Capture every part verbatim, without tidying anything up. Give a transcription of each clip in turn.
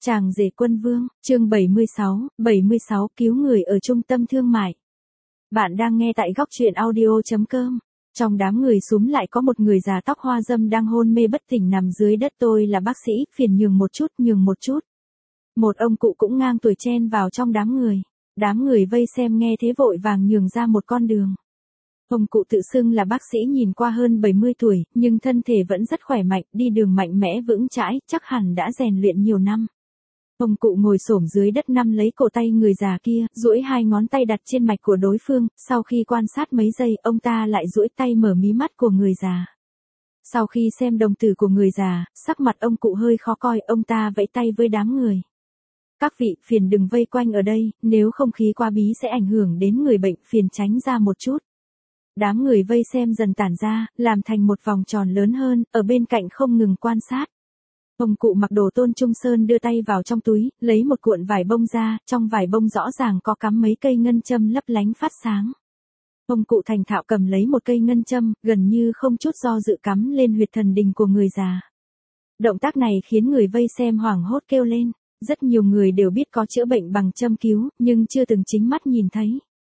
Chàng rể quân vương, chương bảy mươi sáu, bảy mươi sáu cứu người ở trung tâm thương mại. Bạn đang nghe tại góc truyện audio chấm com. Trong đám người xúm lại có một người già tóc hoa râm đang hôn mê bất tỉnh nằm dưới đất. Tôi là bác sĩ, phiền nhường một chút, nhường một chút. Một ông cụ cũng ngang tuổi chen vào trong đám người. Đám người vây xem nghe thế vội vàng nhường ra một con đường. Ông cụ tự xưng là bác sĩ nhìn qua hơn bảy mươi tuổi, nhưng thân thể vẫn rất khỏe mạnh, đi đường mạnh mẽ vững chãi, chắc hẳn đã rèn luyện nhiều năm. Ông cụ ngồi xổm dưới đất nắm lấy cổ tay người già kia, duỗi hai ngón tay đặt trên mạch của đối phương, sau khi quan sát mấy giây, ông ta lại duỗi tay mở mí mắt của người già. Sau khi xem đồng tử của người già, sắc mặt ông cụ hơi khó coi, ông ta vẫy tay với đám người. Các vị, phiền đừng vây quanh ở đây, nếu không khí quá bí sẽ ảnh hưởng đến người bệnh, phiền tránh ra một chút. Đám người vây xem dần tản ra, làm thành một vòng tròn lớn hơn, ở bên cạnh không ngừng quan sát. Ông cụ mặc đồ Tôn Trung Sơn đưa tay vào trong túi, lấy một cuộn vải bông ra, trong vải bông rõ ràng có cắm mấy cây ngân châm lấp lánh phát sáng. Ông cụ thành thạo cầm lấy một cây ngân châm, gần như không chút do dự cắm lên huyệt thần đình của người già. Động tác này khiến người vây xem hoảng hốt kêu lên. Rất nhiều người đều biết có chữa bệnh bằng châm cứu, nhưng chưa từng chính mắt nhìn thấy.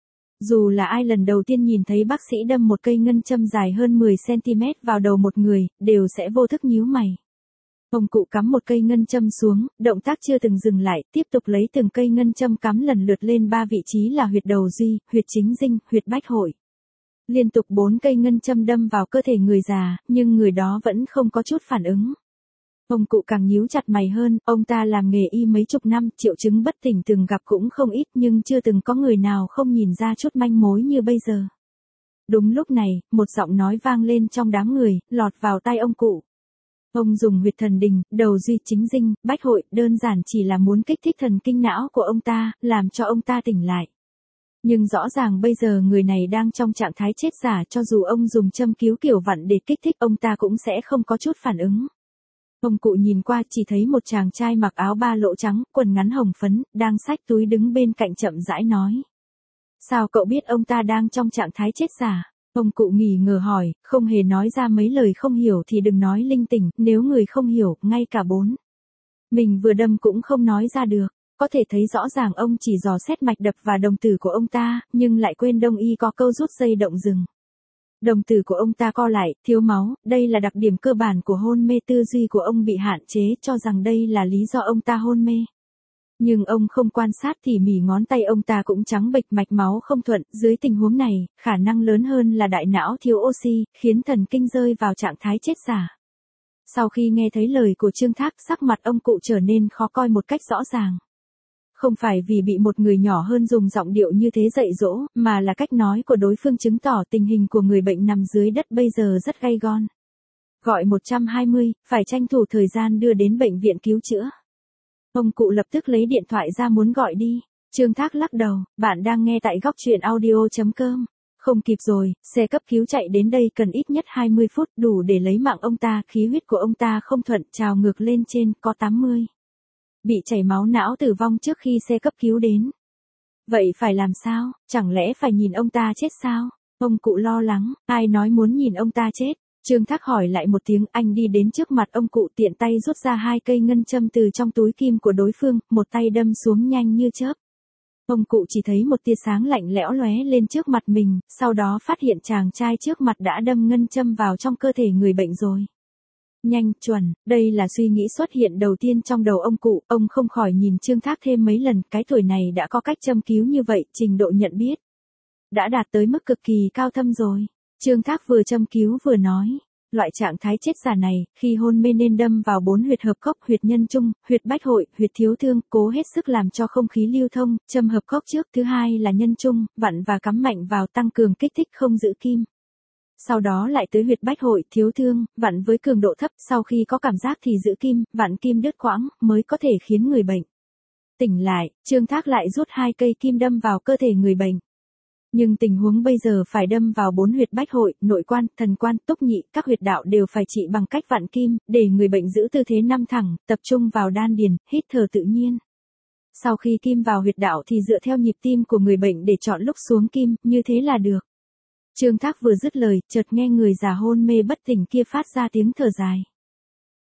Dù là ai lần đầu tiên nhìn thấy bác sĩ đâm một cây ngân châm dài hơn mười xăng-ti-mét vào đầu một người, đều sẽ vô thức nhíu mày. Ông cụ cắm một cây ngân châm xuống, động tác chưa từng dừng lại, tiếp tục lấy từng cây ngân châm cắm lần lượt lên ba vị trí là huyệt đầu duy, huyệt chính dinh, huyệt bách hội. Liên tục bốn cây ngân châm đâm vào cơ thể người già, nhưng người đó vẫn không có chút phản ứng. Ông cụ càng nhíu chặt mày hơn, ông ta làm nghề y mấy chục năm, triệu chứng bất tỉnh từng gặp cũng không ít nhưng chưa từng có người nào không nhìn ra chút manh mối như bây giờ. Đúng lúc này, một giọng nói vang lên trong đám người, lọt vào tai ông cụ. Ông dùng huyệt thần đình, đầu duy chính dinh, bách hội, đơn giản chỉ là muốn kích thích thần kinh não của ông ta, làm cho ông ta tỉnh lại. Nhưng rõ ràng bây giờ người này đang trong trạng thái chết giả, cho dù ông dùng châm cứu kiểu vặn để kích thích ông ta cũng sẽ không có chút phản ứng. Ông cụ nhìn qua chỉ thấy một chàng trai mặc áo ba lỗ trắng, quần ngắn hồng phấn, đang xách túi đứng bên cạnh chậm rãi nói. Sao cậu biết ông ta đang trong trạng thái chết giả? Ông cụ nghỉ ngờ hỏi, không hề nói ra mấy lời không hiểu thì đừng nói linh tinh, nếu người không hiểu, ngay cả bốn. Mình vừa đâm cũng không nói ra được, có thể thấy rõ ràng ông chỉ dò xét mạch đập và đồng tử của ông ta, nhưng lại quên đông y có câu rút dây động rừng. Đồng tử của ông ta co lại, thiếu máu, đây là đặc điểm cơ bản của hôn mê, tư duy của ông bị hạn chế, cho rằng đây là lý do ông ta hôn mê. Nhưng ông không quan sát tỉ mỉ ngón tay ông ta cũng trắng bệch, mạch máu không thuận, dưới tình huống này, khả năng lớn hơn là đại não thiếu oxy, khiến thần kinh rơi vào trạng thái chết giả. Sau khi nghe thấy lời của Trương Thác, sắc mặt ông cụ trở nên khó coi một cách rõ ràng. Không phải vì bị một người nhỏ hơn dùng giọng điệu như thế dạy dỗ, mà là cách nói của đối phương chứng tỏ tình hình của người bệnh nằm dưới đất bây giờ rất gay gон. Gọi một trăm hai mươi, phải tranh thủ thời gian đưa đến bệnh viện cứu chữa. Ông cụ lập tức lấy điện thoại ra muốn gọi đi. Trương Thác lắc đầu, bạn đang nghe tại góc truyện audio chấm com. Không kịp rồi, xe cấp cứu chạy đến đây cần ít nhất hai mươi phút, đủ để lấy mạng ông ta, khí huyết của ông ta không thuận, trào ngược lên trên, có tám mươi. Bị chảy máu não tử vong trước khi xe cấp cứu đến. Vậy phải làm sao, chẳng lẽ phải nhìn ông ta chết sao? Ông cụ lo lắng, ai nói muốn nhìn ông ta chết? Trương Thác hỏi lại một tiếng, anh đi đến trước mặt ông cụ tiện tay rút ra hai cây ngân châm từ trong túi kim của đối phương, một tay đâm xuống nhanh như chớp. Ông cụ chỉ thấy một tia sáng lạnh lẽo lóe lên trước mặt mình, sau đó phát hiện chàng trai trước mặt đã đâm ngân châm vào trong cơ thể người bệnh rồi. Nhanh, chuẩn, đây là suy nghĩ xuất hiện đầu tiên trong đầu ông cụ, ông không khỏi nhìn Trương Thác thêm mấy lần, cái tuổi này đã có cách châm cứu như vậy, trình độ nhận biết đã đạt tới mức cực kỳ cao thâm rồi. Trương Thác vừa châm cứu vừa nói, loại trạng thái chết giả này, khi hôn mê nên đâm vào bốn huyệt hợp cốc, huyệt nhân trung, huyệt bách hội, huyệt thiếu thương, cố hết sức làm cho không khí lưu thông, châm hợp cốc trước, thứ hai là nhân trung, vặn và cắm mạnh vào tăng cường kích thích không giữ kim. Sau đó lại tới huyệt bách hội, thiếu thương, vặn với cường độ thấp, sau khi có cảm giác thì giữ kim, vặn kim đứt quãng, mới có thể khiến người bệnh tỉnh lại. Trương Thác lại rút hai cây kim đâm vào cơ thể người bệnh. Nhưng tình huống bây giờ phải đâm vào bốn huyệt bách hội, nội quan, thần quan, túc nhị, các huyệt đạo đều phải trị bằng cách vặn kim, để người bệnh giữ tư thế nằm thẳng, tập trung vào đan điền, hít thở tự nhiên. Sau khi kim vào huyệt đạo thì dựa theo nhịp tim của người bệnh để chọn lúc xuống kim, như thế là được. Trương Thác vừa dứt lời, chợt nghe người già hôn mê bất tỉnh kia phát ra tiếng thở dài.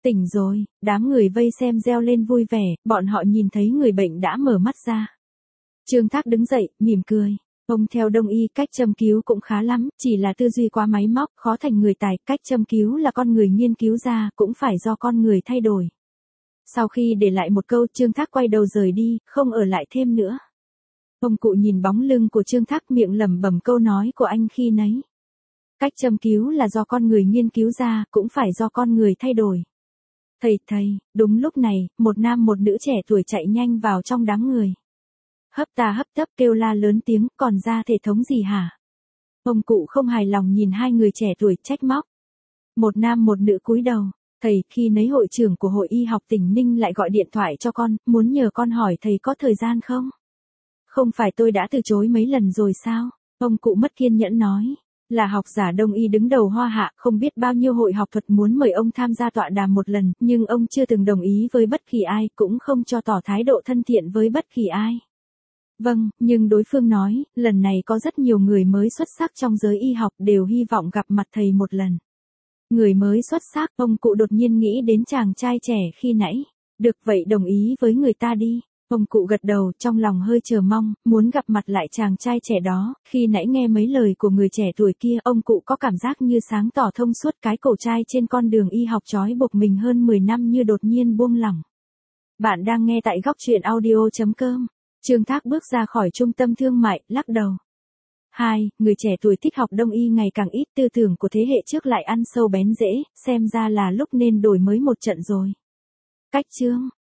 Tỉnh rồi, đám người vây xem reo lên vui vẻ, bọn họ nhìn thấy người bệnh đã mở mắt ra. Trương Thác đứng dậy, mỉm cười. Ông theo đông y cách châm cứu cũng khá lắm, chỉ là tư duy quá máy móc, khó thành người tài, cách châm cứu là con người nghiên cứu ra, cũng phải do con người thay đổi. Sau khi để lại một câu, Trương Thác quay đầu rời đi, không ở lại thêm nữa. Ông cụ nhìn bóng lưng của Trương Thác miệng lẩm bẩm câu nói của anh khi nấy. Cách châm cứu là do con người nghiên cứu ra, cũng phải do con người thay đổi. Thầy, thầy, đúng lúc này, một nam một nữ trẻ tuổi chạy nhanh vào trong đám người. Hấp ta hấp tấp kêu la lớn tiếng, còn ra thể thống gì hả? Ông cụ không hài lòng nhìn hai người trẻ tuổi trách móc. Một nam một nữ cúi đầu. Thầy, khi nấy hội trưởng của hội y học tỉnh Ninh lại gọi điện thoại cho con, muốn nhờ con hỏi thầy có thời gian không? Không phải tôi đã từ chối mấy lần rồi sao? Ông cụ mất kiên nhẫn nói. Là học giả đông y đứng đầu Hoa Hạ, không biết bao nhiêu hội học thuật muốn mời ông tham gia tọa đàm một lần, nhưng ông chưa từng đồng ý với bất kỳ ai, cũng không cho tỏ thái độ thân thiện với bất kỳ ai. Vâng, nhưng đối phương nói, lần này có rất nhiều người mới xuất sắc trong giới y học đều hy vọng gặp mặt thầy một lần. Người mới xuất sắc, ông cụ đột nhiên nghĩ đến chàng trai trẻ khi nãy. Được vậy đồng ý với người ta đi. Ông cụ gật đầu, trong lòng hơi chờ mong, muốn gặp mặt lại chàng trai trẻ đó. Khi nãy nghe mấy lời của người trẻ tuổi kia, ông cụ có cảm giác như sáng tỏ thông suốt, cái cổ trai trên con đường y học trói buộc mình hơn mười năm như đột nhiên buông lỏng. Bạn đang nghe tại góc truyện audio chấm com. Trương Thác bước ra khỏi trung tâm thương mại, lắc đầu. Hai, người trẻ tuổi thích học đông y ngày càng ít, tư tưởng của thế hệ trước lại ăn sâu bén rễ, xem ra là lúc nên đổi mới một trận rồi. Cách chương